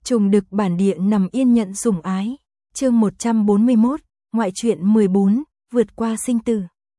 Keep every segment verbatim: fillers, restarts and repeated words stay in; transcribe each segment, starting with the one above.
Trùng đực bản địa nằm yên nhận sủng ái. Chương một trăm bốn mươi mốt, ngoại truyện mười bốn, vượt qua sinh tử.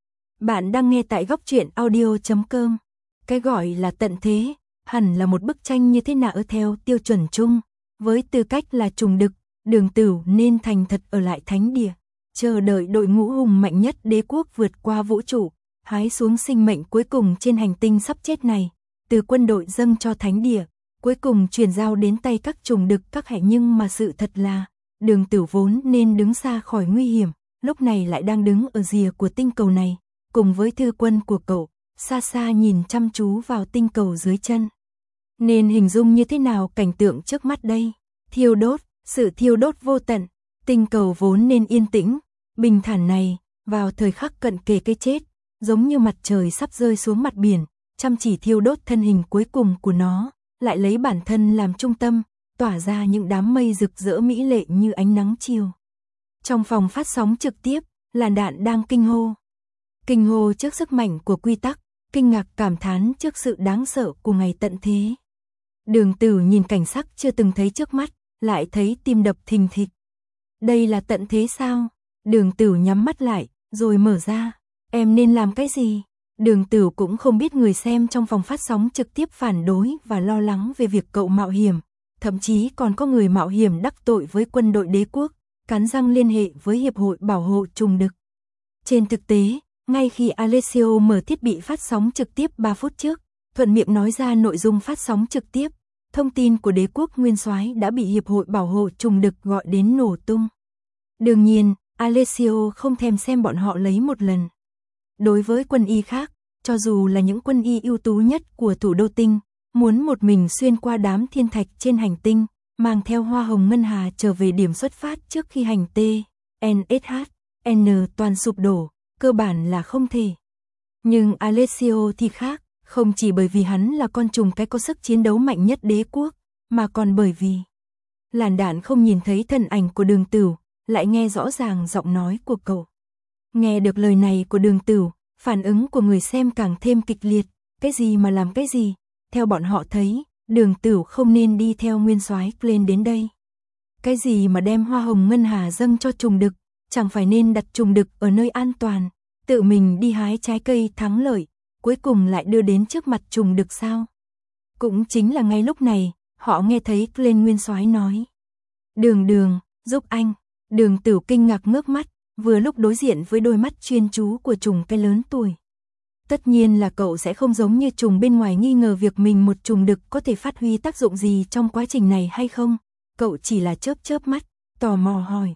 Bạn đang nghe tại góc truyện audio chấm com. Cái gọi là tận thế, hẳn là một bức tranh như thế nào theo tiêu chuẩn chung. Với tư cách là trùng đực, Đường Tửu nên thành thật ở lại thánh địa, chờ đợi đội ngũ hùng mạnh nhất đế quốc vượt qua vũ trụ, hái xuống sinh mệnh cuối cùng trên hành tinh sắp chết này, từ quân đội dâng cho thánh địa, cuối cùng truyền giao đến tay các trùng đực các hệ. Nhưng mà sự thật là, Đường Tửu vốn nên đứng xa khỏi nguy hiểm, lúc này lại đang đứng ở rìa của tinh cầu này, cùng với thư quân của cậu, xa xa nhìn chăm chú vào tinh cầu dưới chân. Nên hình dung như thế nào cảnh tượng trước mắt đây? Thiêu đốt, sự thiêu đốt vô tận, tinh cầu vốn nên yên tĩnh, bình thản này, vào thời khắc cận kề cái chết, giống như mặt trời sắp rơi xuống mặt biển, chăm chỉ thiêu đốt thân hình cuối cùng của nó, lại lấy bản thân làm trung tâm, tỏa ra những đám mây rực rỡ mỹ lệ như ánh nắng chiều. Trong phòng phát sóng trực tiếp, làn đạn đang kinh hô. Kinh hô trước sức mạnh của quy tắc, kinh ngạc cảm thán trước sự đáng sợ của ngày tận thế. Đường Tửu nhìn cảnh sắc chưa từng thấy trước mắt, lại thấy tim đập thình thịch. Đây là tận thế sao? Đường Tửu nhắm mắt lại, rồi mở ra. Em nên làm cái gì? Đường Tửu cũng không biết người xem trong phòng phát sóng trực tiếp phản đối và lo lắng về việc cậu mạo hiểm. Thậm chí còn có người mạo hiểm đắc tội với quân đội đế quốc, cắn răng liên hệ với Hiệp hội Bảo hộ Trùng Đực. Trên thực tế, ngay khi Alessio mở thiết bị phát sóng trực tiếp ba phút trước, thuận miệng nói ra nội dung phát sóng trực tiếp, thông tin của đế quốc nguyên soái đã bị Hiệp hội Bảo hộ Trùng Đực gọi đến nổ tung. Đương nhiên, Alessio không thèm xem bọn họ lấy một lần. Đối với quân y khác, cho dù là những quân y ưu tú nhất của thủ đô tinh, muốn một mình xuyên qua đám thiên thạch trên hành tinh, mang theo hoa hồng ngân hà trở về điểm xuất phát trước khi hành T, N S H, N toàn sụp đổ, cơ bản là không thể. Nhưng Alessio thì khác, không chỉ bởi vì hắn là con trùng cái có sức chiến đấu mạnh nhất đế quốc, mà còn bởi vì làn đạn không nhìn thấy thân ảnh của Đường Tửu, lại nghe rõ ràng giọng nói của cậu. Nghe được lời này của Đường Tửu, phản ứng của người xem càng thêm kịch liệt, cái gì mà làm cái gì, theo bọn họ thấy, Đường Tửu không nên đi theo nguyên soái lên đến đây. Cái gì mà đem hoa hồng ngân hà dâng cho trùng đực, chẳng phải nên đặt trùng đực ở nơi an toàn, tự mình đi hái trái cây thắng lợi, cuối cùng lại đưa đến trước mặt trùng đực sao? Cũng chính là ngay lúc này, họ nghe thấy lên nguyên soái nói. Đường Đường, giúp anh. Đường Tửu kinh ngạc ngước mắt, vừa lúc đối diện với đôi mắt chuyên chú của trùng cái lớn tuổi. Tất nhiên là cậu sẽ không giống như trùng bên ngoài nghi ngờ việc mình một trùng đực có thể phát huy tác dụng gì trong quá trình này hay không. Cậu chỉ là chớp chớp mắt, tò mò hỏi.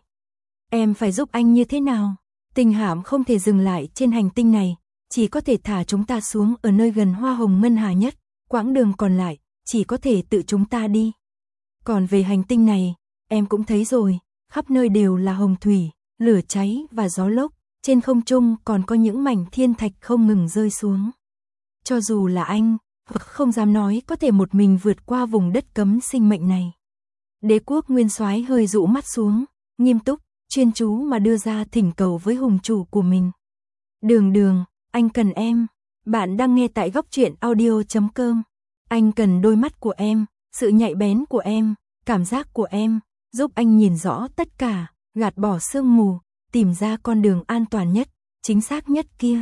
Em phải giúp anh như thế nào? Tinh hạm không thể dừng lại trên hành tinh này, chỉ có thể thả chúng ta xuống ở nơi gần hoa hồng ngân hà nhất, quãng đường còn lại, chỉ có thể tự chúng ta đi. Còn về hành tinh này, em cũng thấy rồi, khắp nơi đều là hồng thủy, lửa cháy và gió lốc, trên không trung còn có những mảnh thiên thạch không ngừng rơi xuống. Cho dù là anh, không dám nói có thể một mình vượt qua vùng đất cấm sinh mệnh này. Đế quốc nguyên soái hơi dụ mắt xuống, nghiêm túc, chuyên chú mà đưa ra thỉnh cầu với hùng chủ của mình. Đường Đường, anh cần em. Bạn đang nghe tại góc truyện audio chấm com. Anh cần đôi mắt của em, sự nhạy bén của em, cảm giác của em, giúp anh nhìn rõ tất cả, gạt bỏ sương mù, tìm ra con đường an toàn nhất, chính xác nhất kia.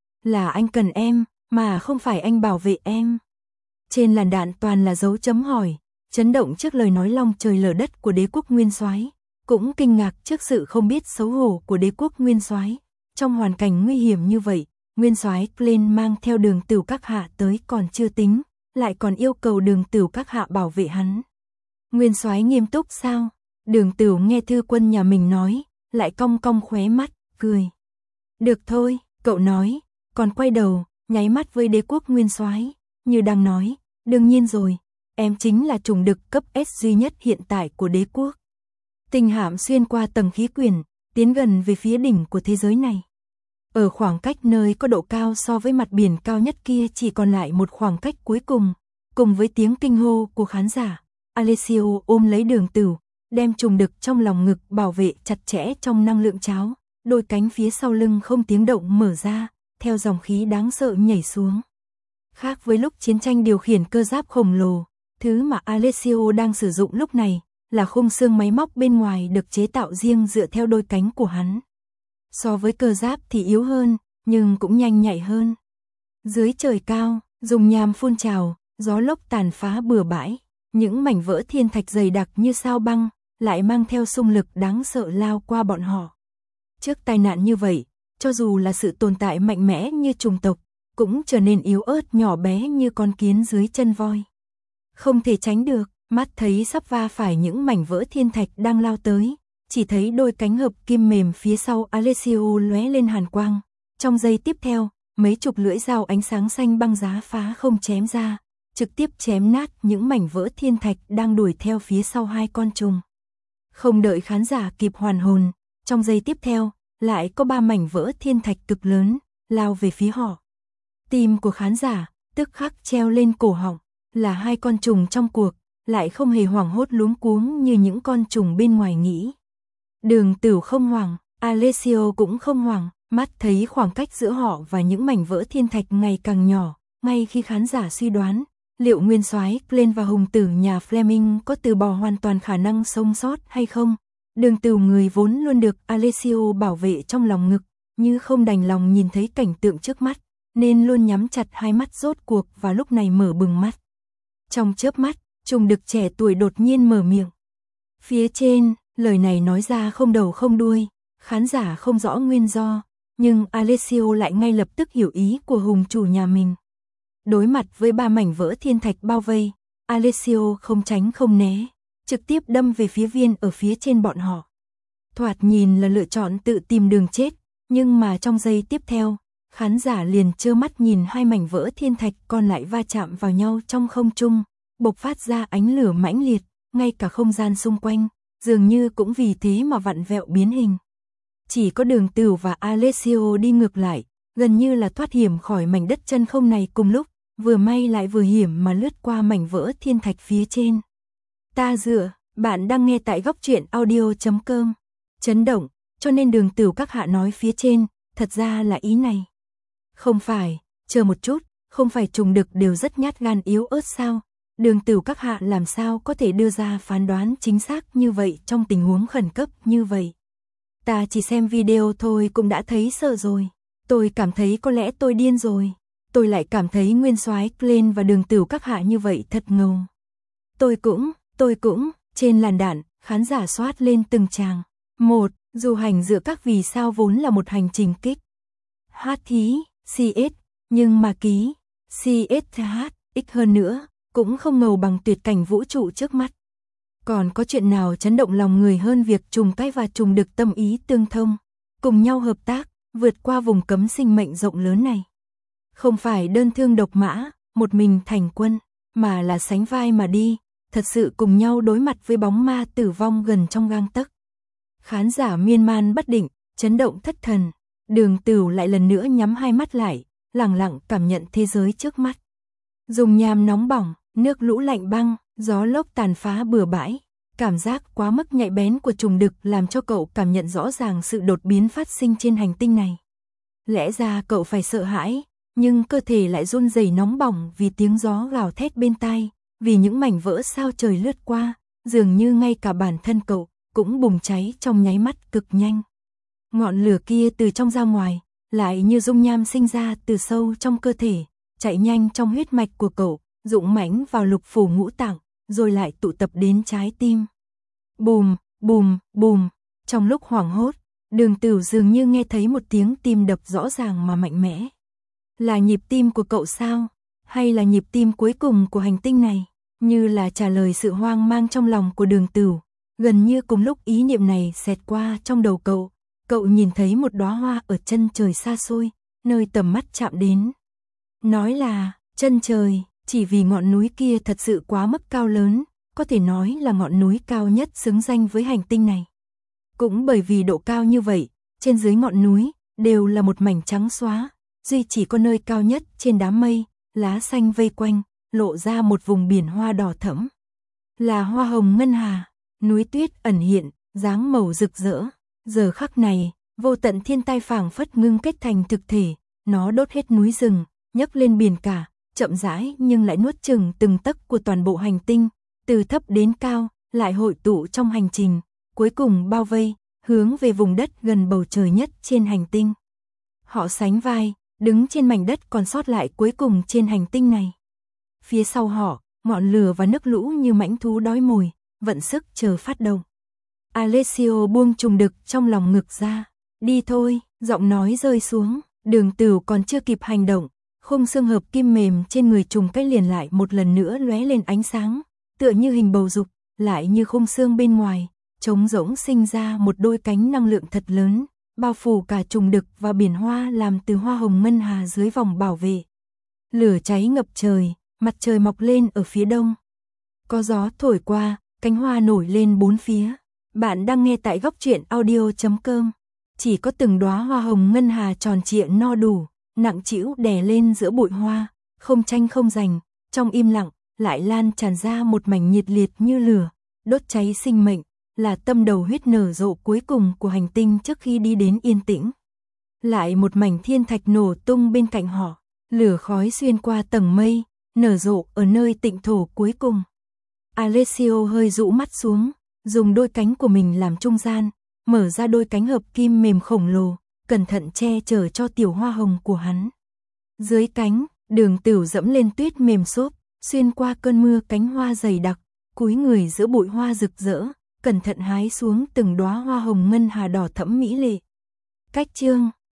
Là anh cần em, mà không phải anh bảo vệ em. Trên làn đạn toàn là dấu chấm hỏi, chấn động trước lời nói long trời lở đất của đế quốc nguyên soái, cũng kinh ngạc trước sự không biết xấu hổ của đế quốc nguyên soái. Trong hoàn cảnh nguy hiểm như vậy, nguyên soái lên mang theo Đường Tửu các hạ tới còn chưa tính, lại còn yêu cầu Đường Tửu các hạ bảo vệ hắn. Nguyên soái nghiêm túc sao? Đường Tửu nghe thư quân nhà mình nói, lại cong cong khóe mắt, cười. Được thôi, cậu nói, còn quay đầu, nháy mắt với đế quốc nguyên soái, như đang nói, đương nhiên rồi, em chính là trùng đực cấp S duy nhất hiện tại của đế quốc. Tinh hạm xuyên qua tầng khí quyển, tiến gần về phía đỉnh của thế giới này. Ở khoảng cách nơi có độ cao so với mặt biển cao nhất kia chỉ còn lại một khoảng cách cuối cùng, cùng với tiếng kinh hô của khán giả, Alessio ôm lấy Đường Tửu, đem trùng đực trong lòng ngực bảo vệ chặt chẽ trong năng lượng cháo, đôi cánh phía sau lưng không tiếng động mở ra, theo dòng khí đáng sợ nhảy xuống. Khác với lúc chiến tranh điều khiển cơ giáp khổng lồ, thứ mà Alessio đang sử dụng lúc này, là khung xương máy móc bên ngoài được chế tạo riêng dựa theo đôi cánh của hắn. So với cơ giáp thì yếu hơn, nhưng cũng nhanh nhạy hơn. Dưới trời cao, dùng nham phun trào, gió lốc tàn phá bừa bãi, những mảnh vỡ thiên thạch dày đặc như sao băng, lại mang theo xung lực đáng sợ lao qua bọn họ. Trước tai nạn như vậy, cho dù là sự tồn tại mạnh mẽ như chủng tộc, cũng trở nên yếu ớt nhỏ bé như con kiến dưới chân voi. Không thể tránh được, mắt thấy sắp va phải những mảnh vỡ thiên thạch đang lao tới, chỉ thấy đôi cánh hợp kim mềm phía sau Alessio lóe lên hàn quang. Trong giây tiếp theo, mấy chục lưỡi dao ánh sáng xanh băng giá phá không chém ra, trực tiếp chém nát những mảnh vỡ thiên thạch đang đuổi theo phía sau hai con trùng. Không đợi khán giả kịp hoàn hồn, trong giây tiếp theo, lại có ba mảnh vỡ thiên thạch cực lớn, lao về phía họ. Tim của khán giả, tức khắc treo lên cổ họng, là hai con trùng trong cuộc, lại không hề hoảng hốt luống cuống như những con trùng bên ngoài nghĩ. Đường Tửu không hoảng, Alessio cũng không hoảng, mắt thấy khoảng cách giữa họ và những mảnh vỡ thiên thạch ngày càng nhỏ, ngay khi khán giả suy đoán, liệu nguyên soái Glenn và hùng tử nhà Fleming có từ bỏ hoàn toàn khả năng sống sót hay không. Đường Tửu người vốn luôn được Alessio bảo vệ trong lòng ngực, như không đành lòng nhìn thấy cảnh tượng trước mắt, nên luôn nhắm chặt hai mắt rốt cuộc và lúc này mở bừng mắt. Trong chớp mắt, trùng đực trẻ tuổi đột nhiên mở miệng. Phía trên, lời này nói ra không đầu không đuôi, khán giả không rõ nguyên do, nhưng Alessio lại ngay lập tức hiểu ý của hùng chủ nhà mình. Đối mặt với ba mảnh vỡ thiên thạch bao vây, Alessio không tránh không né, trực tiếp đâm về phía viên ở phía trên bọn họ. Thoạt nhìn là lựa chọn tự tìm đường chết, nhưng mà trong giây tiếp theo, khán giả liền trơ mắt nhìn hai mảnh vỡ thiên thạch còn lại va chạm vào nhau trong không trung, bộc phát ra ánh lửa mãnh liệt, ngay cả không gian xung quanh, dường như cũng vì thế mà vặn vẹo biến hình. Chỉ có Đường Tửu và Alessio đi ngược lại, gần như là thoát hiểm khỏi mảnh đất chân không này cùng lúc, vừa may lại vừa hiểm mà lướt qua mảnh vỡ thiên thạch phía trên. Ta dựa, bạn đang nghe tại góc truyện audio chấm com. Chấn động, cho nên Đường Tửu các hạ nói phía trên, thật ra là ý này. Không phải, chờ một chút, không phải trùng đực đều rất nhát gan yếu ớt sao? Đường Tửu các hạ làm sao có thể đưa ra phán đoán chính xác như vậy trong tình huống khẩn cấp như vậy? Ta chỉ xem video thôi cũng đã thấy sợ rồi. Tôi cảm thấy có lẽ tôi điên rồi. Tôi lại cảm thấy nguyên soái Glenn và Đường Tửu các hạ như vậy thật ngầu. Tôi cũng, tôi cũng, trên làn đạn, khán giả soát lên từng tràng. Một, du hành giữa các vì sao vốn là một hành trình kích. Hát thí, xê ét, nhưng mà ký, xê ét hát, ít hơn nữa, cũng không ngầu bằng tuyệt cảnh vũ trụ trước mắt. Còn có chuyện nào chấn động lòng người hơn việc trùng cái và trùng đực tâm ý tương thông, cùng nhau hợp tác, vượt qua vùng cấm sinh mệnh rộng lớn này. Không phải đơn thương độc mã, một mình thành quân, mà là sánh vai mà đi, thật sự cùng nhau đối mặt với bóng ma tử vong gần trong gang tấc. Khán giả miên man bất định, chấn động thất thần, Đường Tửu lại lần nữa nhắm hai mắt lại, lặng lặng cảm nhận thế giới trước mắt. Dùng nham nóng bỏng, nước lũ lạnh băng, gió lốc tàn phá bừa bãi, cảm giác quá mức nhạy bén của trùng đực làm cho cậu cảm nhận rõ ràng sự đột biến phát sinh trên hành tinh này. Lẽ ra cậu phải sợ hãi, nhưng cơ thể lại run rẩy nóng bỏng vì tiếng gió gào thét bên tai, vì những mảnh vỡ sao trời lướt qua, dường như ngay cả bản thân cậu cũng bùng cháy trong nháy mắt cực nhanh. Ngọn lửa kia từ trong ra ngoài, lại như dung nham sinh ra từ sâu trong cơ thể, chạy nhanh trong huyết mạch của cậu, dũng mãnh vào lục phủ ngũ tạng, rồi lại tụ tập đến trái tim. Bùm, bùm, bùm, trong lúc hoảng hốt, Đường Tửu dường như nghe thấy một tiếng tim đập rõ ràng mà mạnh mẽ. Là nhịp tim của cậu sao? Hay là nhịp tim cuối cùng của hành tinh này? Như là trả lời sự hoang mang trong lòng của Đường Tửu. Gần như cùng lúc ý niệm này xẹt qua trong đầu cậu, cậu nhìn thấy một đóa hoa ở chân trời xa xôi, nơi tầm mắt chạm đến. Nói là, chân trời, chỉ vì ngọn núi kia thật sự quá mức cao lớn, có thể nói là ngọn núi cao nhất xứng danh với hành tinh này. Cũng bởi vì độ cao như vậy, trên dưới ngọn núi, đều là một mảnh trắng xóa, duy chỉ có nơi cao nhất trên đám mây, lá xanh vây quanh, lộ ra một vùng biển hoa đỏ thẫm. Là hoa hồng ngân hà, núi tuyết ẩn hiện, dáng màu rực rỡ. Giờ khắc này, vô tận thiên tai phảng phất ngưng kết thành thực thể, nó đốt hết núi rừng, nhấc lên biển cả, chậm rãi nhưng lại nuốt chửng từng tấc của toàn bộ hành tinh, từ thấp đến cao, lại hội tụ trong hành trình, cuối cùng bao vây, hướng về vùng đất gần bầu trời nhất trên hành tinh. Họ sánh vai, đứng trên mảnh đất còn sót lại cuối cùng trên hành tinh này. Phía sau họ, ngọn lửa và nước lũ như mãnh thú đói mồi, vận sức chờ phát động. Alessio buông trùng đực trong lòng ngực ra. Đi thôi, giọng nói rơi xuống, Đường Tửu còn chưa kịp hành động, khung xương hợp kim mềm trên người trùng cách liền lại một lần nữa lóe lên ánh sáng, tựa như hình bầu dục, lại như khung xương bên ngoài, trống rỗng sinh ra một đôi cánh năng lượng thật lớn, bao phủ cả trùng đực và biển hoa làm từ hoa hồng ngân hà dưới vòng bảo vệ. Lửa cháy ngập trời, mặt trời mọc lên ở phía đông. Có gió thổi qua, cánh hoa nổi lên bốn phía. Bạn đang nghe tại góc truyện audio chấm com. Chỉ có từng đóa hoa hồng ngân hà tròn trịa no đủ, nặng trĩu đè lên giữa bụi hoa, không tranh không giành, trong im lặng, lại lan tràn ra một mảnh nhiệt liệt như lửa, đốt cháy sinh mệnh, là tâm đầu huyết nở rộ cuối cùng của hành tinh trước khi đi đến yên tĩnh. Lại một mảnh thiên thạch nổ tung bên cạnh họ, lửa khói xuyên qua tầng mây, nở rộ ở nơi tịnh thổ cuối cùng. Alessio hơi rũ mắt xuống, dùng đôi cánh của mình làm trung gian, mở ra đôi cánh hợp kim mềm khổng lồ, cẩn thận che chở cho tiểu hoa hồng của hắn. Dưới cánh, Đường Tửu dẫm lên tuyết mềm xốp, xuyên qua cơn mưa cánh hoa dày đặc, cúi người giữa bụi hoa rực rỡ, cẩn thận hái xuống từng đóa hoa hồng ngân hà đỏ thẫm mỹ lệ. Cách chương